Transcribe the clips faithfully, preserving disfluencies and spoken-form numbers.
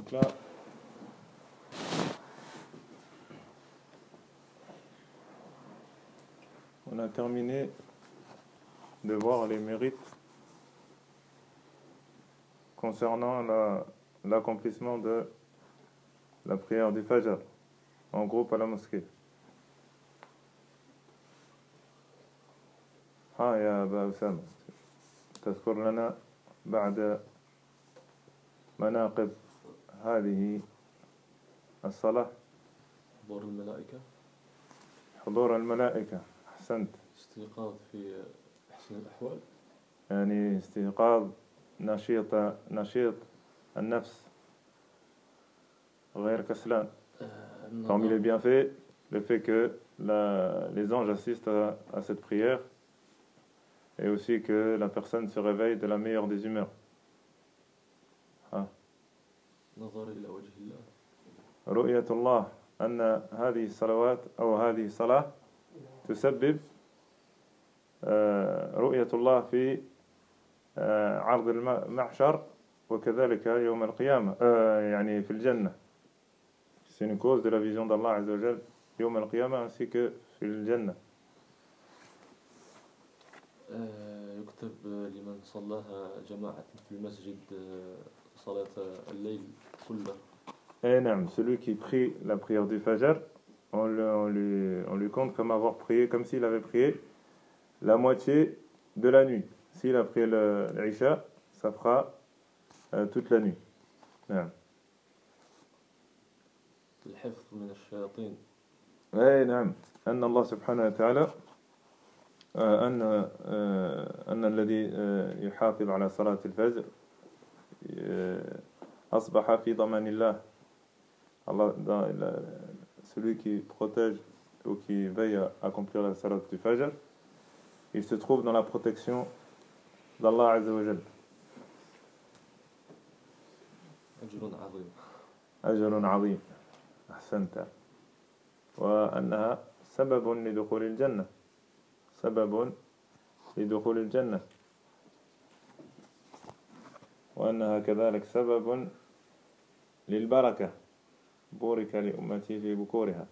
Donc là, on a terminé de voir les mérites concernant la, l'accomplissement de la prière du Fajr en groupe à la mosquée. ها يا أبا أسامة تذكر لنا بعد مناقب هذه الصلاة. حضور الملائكة حضور الملائكة، أحسنت. استيقاظ في أحسن الأحوال، يعني استيقاظ نشيط نشيط النفس غير كسلان. Parmi les bienfaits, le fait que la, les anges assistent à, à cette prière, et aussi que la personne se réveille de la meilleure des humeurs. Ah. نظر إلى وجه الله. رؤية الله أن هذه الصلوات أو هذه الصلاة تسبب رؤية الله في عرض المحشر وكذلك يوم القيامة يعني في الجنة. C'est une cause de la vision d'Allah Azza wa Jal يوم القيامة ainsi que في الجنة. يكتب لمن صلاها جماعة في المسجد صلاة الليل كله. Eh non, celui qui prie la prière du Fajr, on, le, on, lui, on lui compte comme avoir prié, comme s'il avait prié la moitié de la nuit. S'il a prié l'Isha, ça fera euh, toute la nuit. Non. الحفظ من الشياطين. Eh non, أن الله سبحانه وتعالى أن أن الذي يحافظ على صلاة الفجر أصبح في ضمان الله. Allah, dans la, celui qui protège ou qui veille à accomplir la salat du Fajr, il se trouve dans la protection d'Allah Azza wa Jal. أجر عظيم. أجر عظيم. أحسنت. وأنها سبب لدخول الجنة. سبب لدخول الجنة. وأنها كذلك سبب للبركة. بورك لأمتي في بكورها.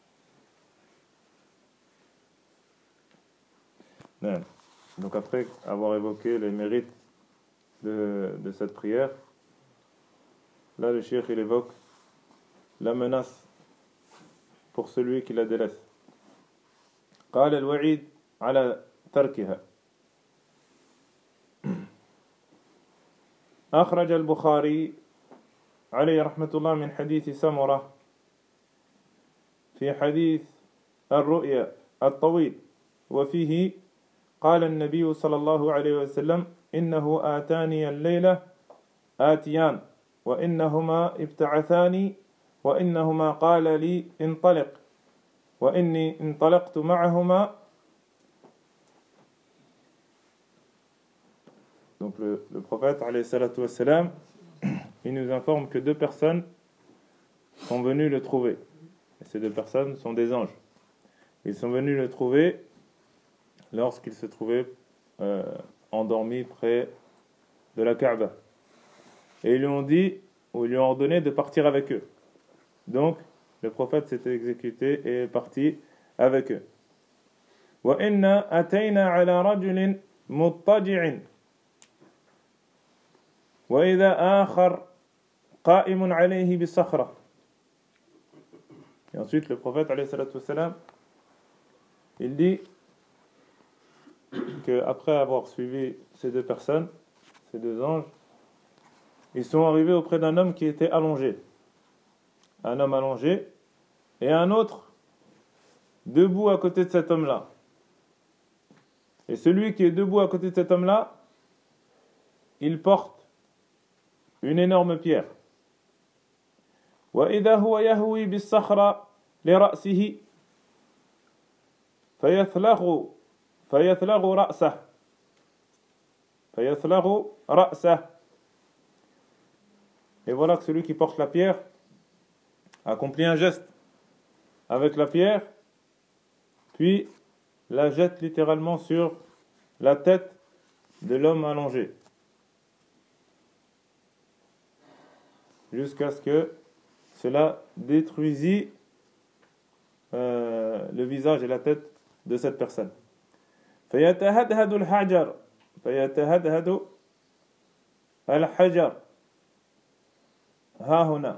Non. Donc après avoir évoqué les mérites de, de cette prière, là le cheikh il évoque la menace pour celui qui la délaisse. قال الوعيد على تركها. أخرج البخاري عليه رحمة الله من حديث سمرة في حديث الرؤيا الطويل، وفيه قال النبي صلى الله عليه وسلم إنه آتاني الليلة آتيان وإنهما ابتعثاني وإنهما قال لي انطلق وإني انطلقت معهما. Donc le, le prophète alayhi salatu wassalam, il nous informe que deux personnes sont venues le trouver. Et ces deux personnes sont des anges. Ils sont venus le trouver lorsqu'il se trouvait euh, endormi près de la Kaaba. Et ils lui ont dit, ou ils lui ont ordonné de partir avec eux. Donc, le prophète s'était exécuté et est parti avec eux. وَإِنَّا أَتَيْنَا عَلَى رَجُلٍ مُضْطَجِعٍ وَإِذَا آخَرْ قَائِمٌ عَلَيْهِ بِالصَّخْرَةِ. Et ensuite, le prophète, alayhi salatu wassalam, il dit qu'après avoir suivi ces deux personnes, ces deux anges, ils sont arrivés auprès d'un homme qui était allongé. Un homme allongé et un autre debout à côté de cet homme-là. Et celui qui est debout à côté de cet homme-là, il porte une énorme pierre. وَإِذَا هُوَ يَهْوِي بِالصَّخْرَةِ لِرَأْسِهِ فَيَثْلَغُ فَيَثْلَغُ رَأْسَهُ فَيَثْلَغُ رَأْسَهُ. Et voilà que celui qui porte la pierre accomplit un geste avec la pierre, puis la jette littéralement sur la tête de l'homme allongé. jusqu'à ce que cela détruisit euh, le visage et la tête de cette personne. فيتهدهد الحجر فيتهدهد الحجر ها هنا.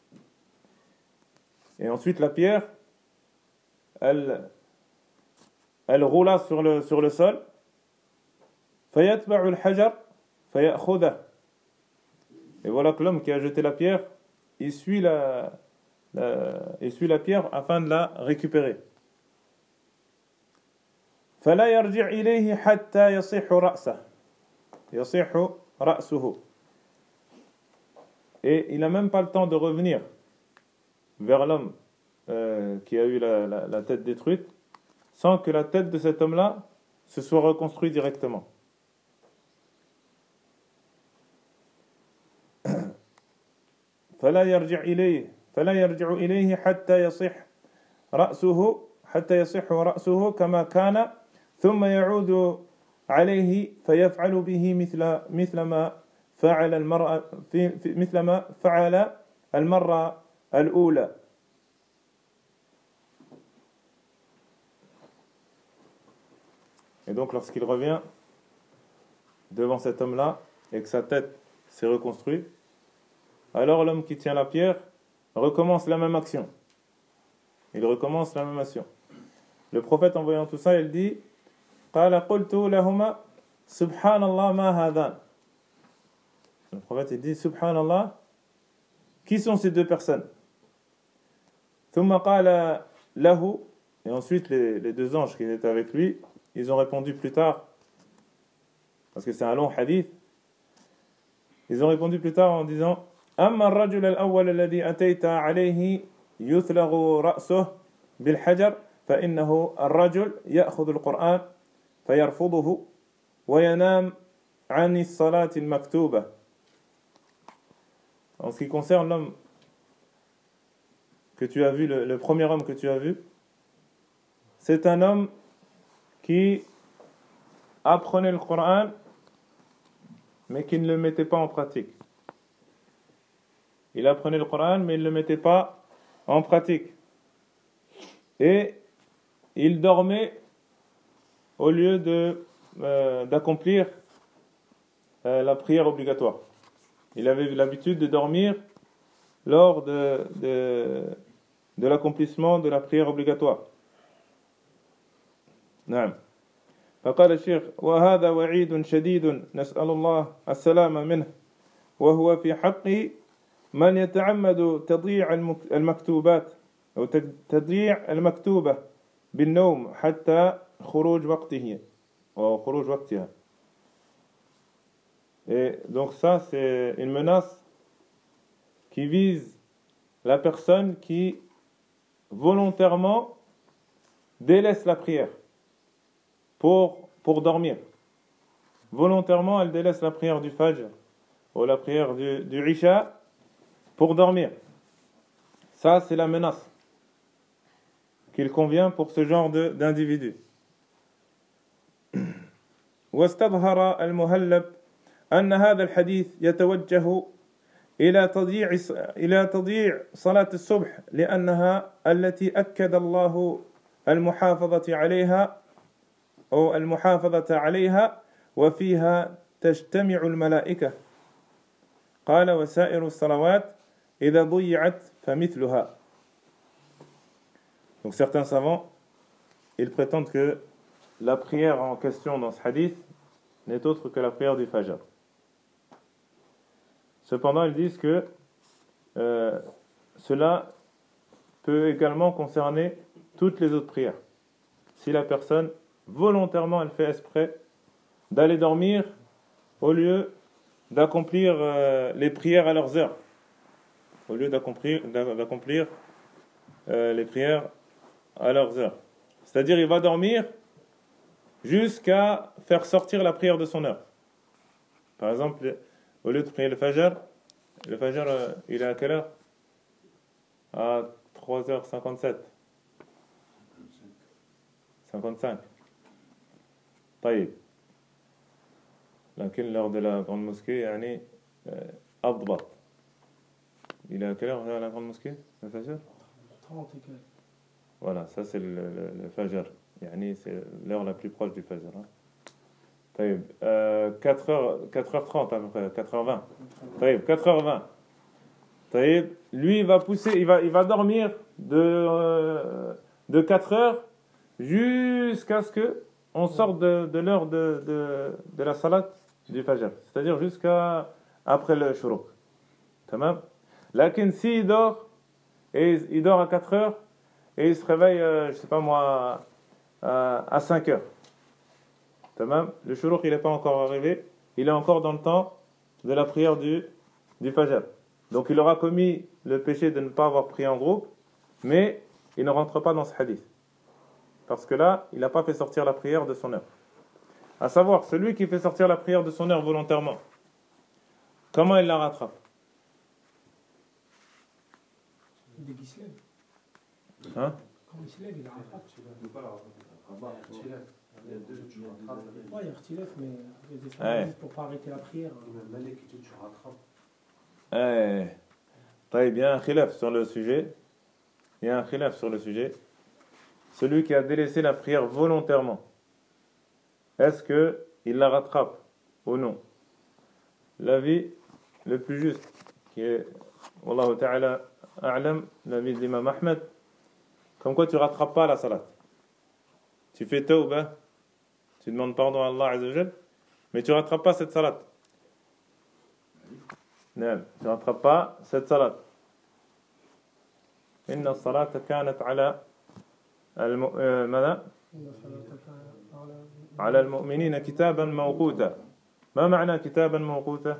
Et ensuite la pierre elle elle roula sur le sur le sol. فيتبع الحجر فيأخذه. Et voilà que l'homme qui a jeté la pierre, il suit la, la il suit la pierre afin de la récupérer. فلا يرجع إليه حتى يصح رأسه يصح رأسه. Et il n'a même pas le temps de revenir vers l'homme euh, qui a eu la, la, la tête détruite sans que la tête de cet homme-là se soit reconstruite directement. فلا يرجع إليه فلا يرجع إليه حتى يصح رأسه حتى يصح رأسه كما كان ثم يعود عليه فيفعل به مثل مثل ما فعل المرأة في مثل ما فعل المرة الأولى. Et donc lorsqu'il revient devant cet homme-là et que sa tête s'est reconstruite, alors l'homme qui tient la pierre recommence la même action. Il recommence la même action. Le prophète, en voyant tout ça, il dit قال قلت لهما سبحان الله ما هذان. Le prophète il dit Subhanallah, qui sont ces deux personnes? ثم قال له, et ensuite les, les deux anges qui étaient avec lui, ils ont répondu plus tard, parce que c'est un long hadith, ils ont répondu plus tard en disant أما الرجل الأول الذي أتيت عليه يثلغ رأسه بالحجر فإنه الرجل يأخذ القرآن فيرفضه وينام عن الصلاة المكتوبة. En ce qui concerne l'homme que tu as vu, le, le premier homme que tu as vu, c'est un homme qui apprenait le Coran mais qui ne le mettait pas en pratique. Il apprenait le Coran mais il ne le mettait pas en pratique. Et il dormait au lieu de, euh, d'accomplir euh, la prière obligatoire. Il avait l'habitude de dormir lors de, de, de l'accomplissement de la prière obligatoire. نعم. فقال الشيخ وهذا وعيد شديد نسأل الله السلامة منه وهو في حق من يتعمد تضييع المكتوبات أو تضييع المكتوبة بالنوم حتى خروج وقته أو خروج وقتها. Et donc ça c'est une menace qui vise la personne qui volontairement délaisse la prière pour, pour dormir. Volontairement elle délaisse la prière du Fajr ou la prière du, du Isha pour dormir. Ça c'est la menace qu'il convient pour ce genre de, d'individu. واستظهر المهلب أن هذا الحديث يتوجه إلى تضييع إلى تضييع صلاة الصبح لأنها التي أكد الله المحافظة عليها أو المحافظة عليها وفيها تجتمع الملائكة. قال وسائر الصلوات إذا ضيعت فمثلها. Donc certains savants, ils prétendent que la prière en question dans ce hadith n'est autre que la prière du Fajr. Cependant, ils disent que euh, cela peut également concerner toutes les autres prières. Si la personne, volontairement, elle fait exprès d'aller dormir au lieu d'accomplir euh, les prières à leurs heures, au lieu d'accomplir, d'accomplir euh, les prières à leurs heures. C'est-à-dire, il va dormir jusqu'à faire sortir la prière de son heure. Par exemple, au lieu de prier le Fajr, le Fajr, euh, il est à quelle heure? À trois heures cinquante-sept. cinquante-cinq. طيب. لكن l'heure de la grande mosquée, يعني أضبط. Il est à quelle heure à la grande mosquée, le Fajr? trente et quelques. Voilà, ça c'est le, le, le Fajr. Yani, c'est l'heure la plus proche du Fajr. Hein. Taïb, euh, quatre heures, quatre heures trente à peu près, quatre heures vingt. Taïb, quatre heures vingt. Taïb, lui il va pousser, il va, il va dormir de, euh, de quatre heures jusqu'à ce que on sorte de, de l'heure de, de, de la salat du Fajr. C'est-à-dire jusqu'à après le Shuruq. Tamam. Lakin s'il dort, et il dort à quatre heures, et il se réveille, euh, je sais pas moi, à, à cinq heures. Tamam. Le Shuruq il n'est pas encore arrivé, il est encore dans le temps de la prière du, du Fajr. Donc il aura commis le péché de ne pas avoir prié en groupe, mais il ne rentre pas dans ce hadith. Parce que là, il n'a pas fait sortir la prière de son heure. À savoir, celui qui fait sortir la prière de son heure volontairement, comment il la rattrape? Dès qu'il se lève. Hein? Quand il se lève, il la rattrape. Ouais, il y a Rtilef, mais il y a des Ouais. choses pour pas arrêter la prière. Eh, taïb, il y a un khilaf sur le sujet. Il y a un khilaf sur le sujet. Celui qui a délaissé la prière volontairement, est-ce qu'il la rattrape ou non? L'avis le plus juste, qui est, Wallahu ta'ala a'lam, l'avis de l'imam Ahmed, comme quoi tu ne rattrapes pas la salat. Tu fais tawbah, tu demandes pardon à Allah Azza wa Jal, mais tu ne rattrapes pas cette salat. Non, tu ne rattrapes pas cette salat. Inna as-salata kanat ala الم... ماذا؟ على المؤمنين كتابا موقوتا. ما معنى كتابا موقوتا؟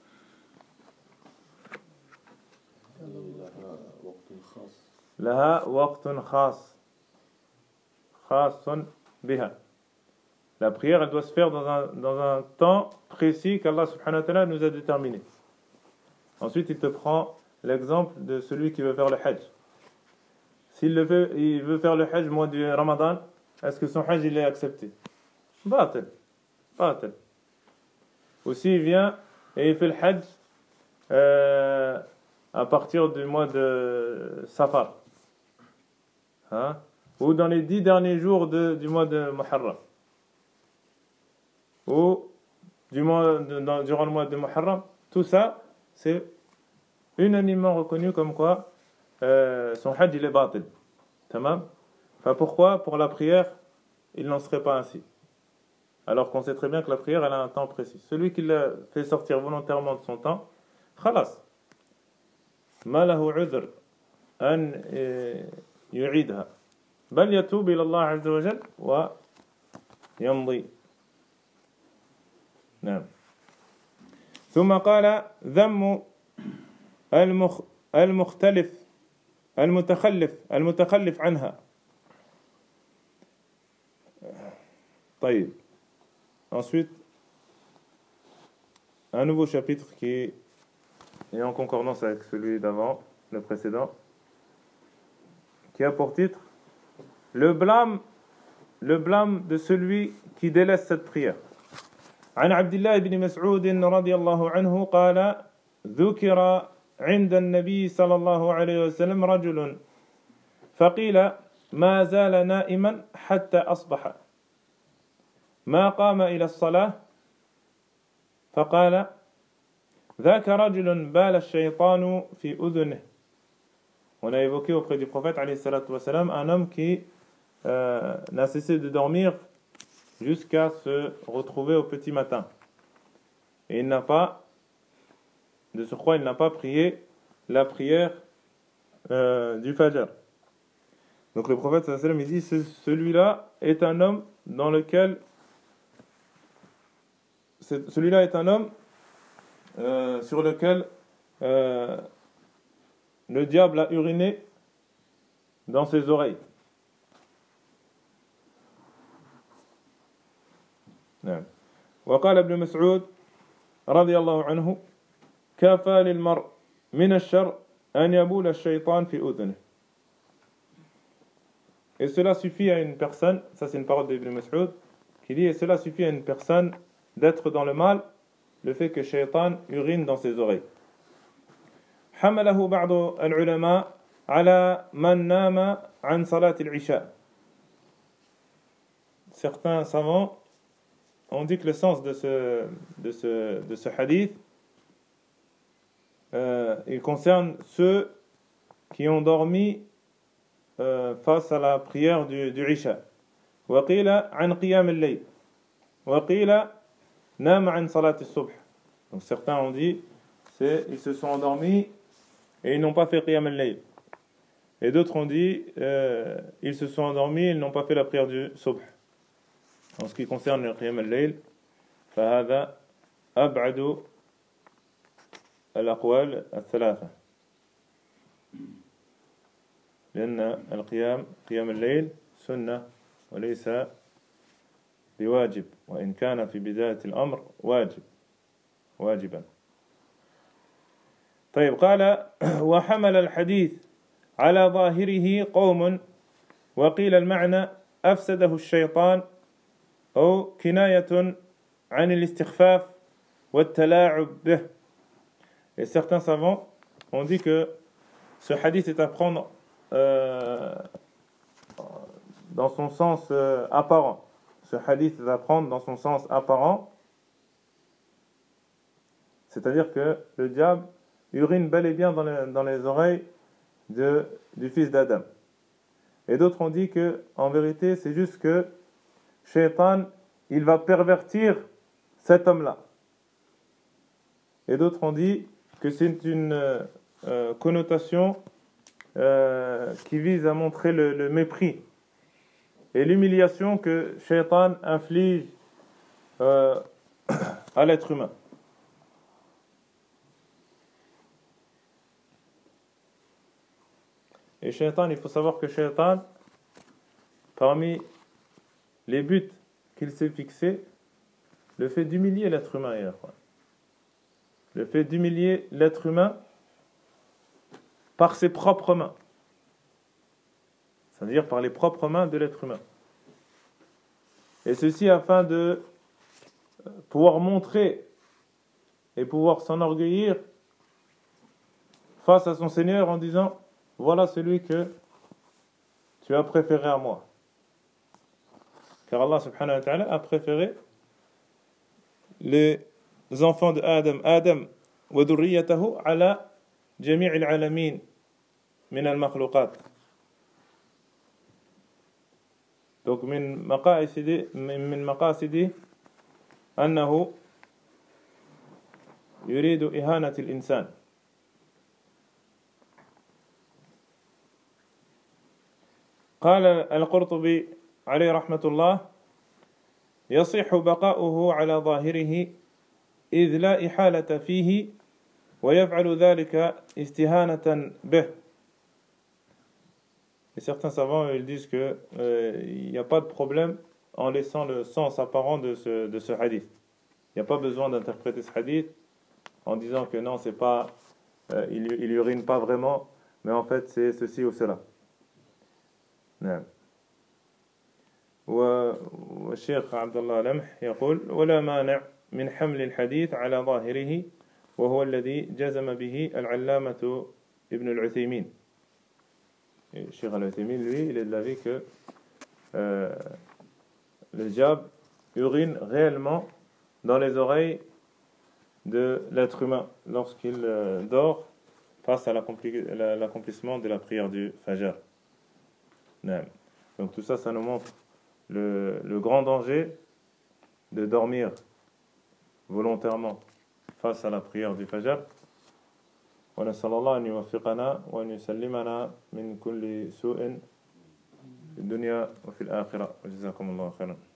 لها وقت خاص خاص بها. La prière, elle doit se faire dans un, dans un temps précis qu'Allah subhanahu wa ta'ala nous a déterminé. Ensuite, il te prend l'exemple de celui qui veut faire le hajj. S'il le veut, il veut faire le hajj au mois du Ramadan, est-ce que son hajj il est accepté? Batil. Batil. Ou s'il vient et il fait le hajj euh, à partir du mois de Safar, hein? Ou dans les dix derniers jours de, du mois de Muharram, ou du mois de, dans, durant le mois de Muharram, tout ça, c'est unanimement reconnu comme quoi Euh, son hajj il est batil. Tamam. Enfin, pourquoi? Pour la prière, il n'en serait pas ainsi. Alors qu'on sait très bien que la prière, elle a un temps précis. Celui qui l'a fait sortir volontairement de son temps, khalas. Ma lahu udhr an yu'idha. Bal yatub ila Allah azza wa jal wa yamdi. نعم. ثم قال ذم المخ المختلف المتخلف المتخلف عنها. طيب. Ensuite, un nouveau chapitre qui est en concordance avec celui d'avant, le précédent, qui a pour titre le blâme, le blâme de celui qui délaisse cette prière. عن عبد الله بن مسعود رضي الله عنه قال ذكر عند النبي صلى الله عليه وسلم رجل فقيل ما زال نائما حتى أصبح ما قام إلى الصلاة فقال ذاك رجل بال الشيطان في أذنه. On a évoqué auprès du prophète alayhi salatu wa salam un homme qui euh, n'a cessé de dormir jusqu'à se retrouver au petit matin. Et il n'a pas, de surcroît, il n'a pas prié la prière euh, du Fajr. Donc le prophète sallallahu alayhi wa sallam, il dit, celui-là est un homme dans lequel, celui-là est un homme euh, sur lequel euh, le diable a uriné dans ses oreilles. نعم. وقال ابن مسعود رضي الله عنه كفى للمرء من الشر أن يبول الشيطان في أذنه. Et cela suffit à une personne, ça c'est une parole d'Ibn Mas'ud, qui dit, et cela suffit à une personne d'être dans le mal, le fait que Shaitan urine dans ses oreilles. حمله بعض العلماء على من نام عن صلاة العشاء. Certains savants ont dit que le sens de ce, de ce, de ce hadith euh, il concerne ceux qui ont dormi euh, face à la prière du, du Isha. وقيل عن قيام الليل وقيل نام عن صلاة الصبح. Donc certains ont dit c'est ils se sont endormis et ils n'ont pas fait qiyam al-layl. Et d'autres ont dit euh, ils se sont endormis et ils n'ont pas fait la prière du subh. En ce qui concerne le qiyam al-layl, فهذا أبعد الأقوال الثلاثة. لأن القيام قيام الليل سنة وليس بواجب وإن كان في بداية الأمر واجب واجبا. طيب قال وحمل الحديث على ظاهره قوم وقيل المعنى أفسده الشيطان أو كناية عن الاستخفاف والتلاعب به. Et certains savants ont dit que ce hadith est à prendre euh, dans son sens euh, apparent. Ce hadith est à prendre dans son sens apparent, c'est-à-dire que le diable urine bel et bien dans les, dans les oreilles de, du fils d'Adam. Et d'autres ont dit que, en vérité, c'est juste que Shaitan, il va pervertir cet homme-là. Et d'autres ont dit que c'est une euh, connotation euh, qui vise à montrer le, le mépris et l'humiliation que Shaitan inflige euh, à l'être humain. Et Shaitan, il faut savoir que Shaitan, parmi les buts qu'il s'est fixés, le fait d'humilier l'être humain, le fait d'humilier l'être humain par ses propres mains, c'est-à-dire par les propres mains de l'être humain. Et ceci afin de pouvoir montrer et pouvoir s'enorgueillir face à son Seigneur en disant: voilà celui que tu as préféré à moi. Car Allah subhanahu wa ta'ala a préféré les enfants de Adam, Adam wa dhurriyatahu ala jami' al-alamin min al-makhluqat. Donc min maqasidi min maqasidi annahu yuridu ihanati al-insan. قال القرطبي عليه رحمة الله يصح بقاؤه على ظاهره إذ لا إحالة فيه ويفعل ذلك استهانة به. Et certains savants ils disent que euh, il n'y a pas de problème en laissant le sens apparent de ce, de ce hadith. Il n'y a pas besoin d'interpréter ce hadith en disant que non, c'est pas, euh, il, il urine pas vraiment, mais en fait c'est ceci ou cela. نعم. والشيخ عبد الله لمح يقول ولا مانع من حمل الحديث على ظاهره وهو الذي جزم به العلامة ابن العثيمين. الشيخ العثيمين lui il est de l'avis que euh, le diable urine réellement dans les oreilles de l'être humain lorsqu'il euh, dort face à l'accomplissement de la prière du Fajr. Donc tout ça, ça nous montre le, le grand danger de dormir volontairement face à la prière du Fajr. ونسأل الله أن يوفقنا وأن يسلمنا من كل سوء في الدنيا وفي الآخرة وجزاكم الله خيرا.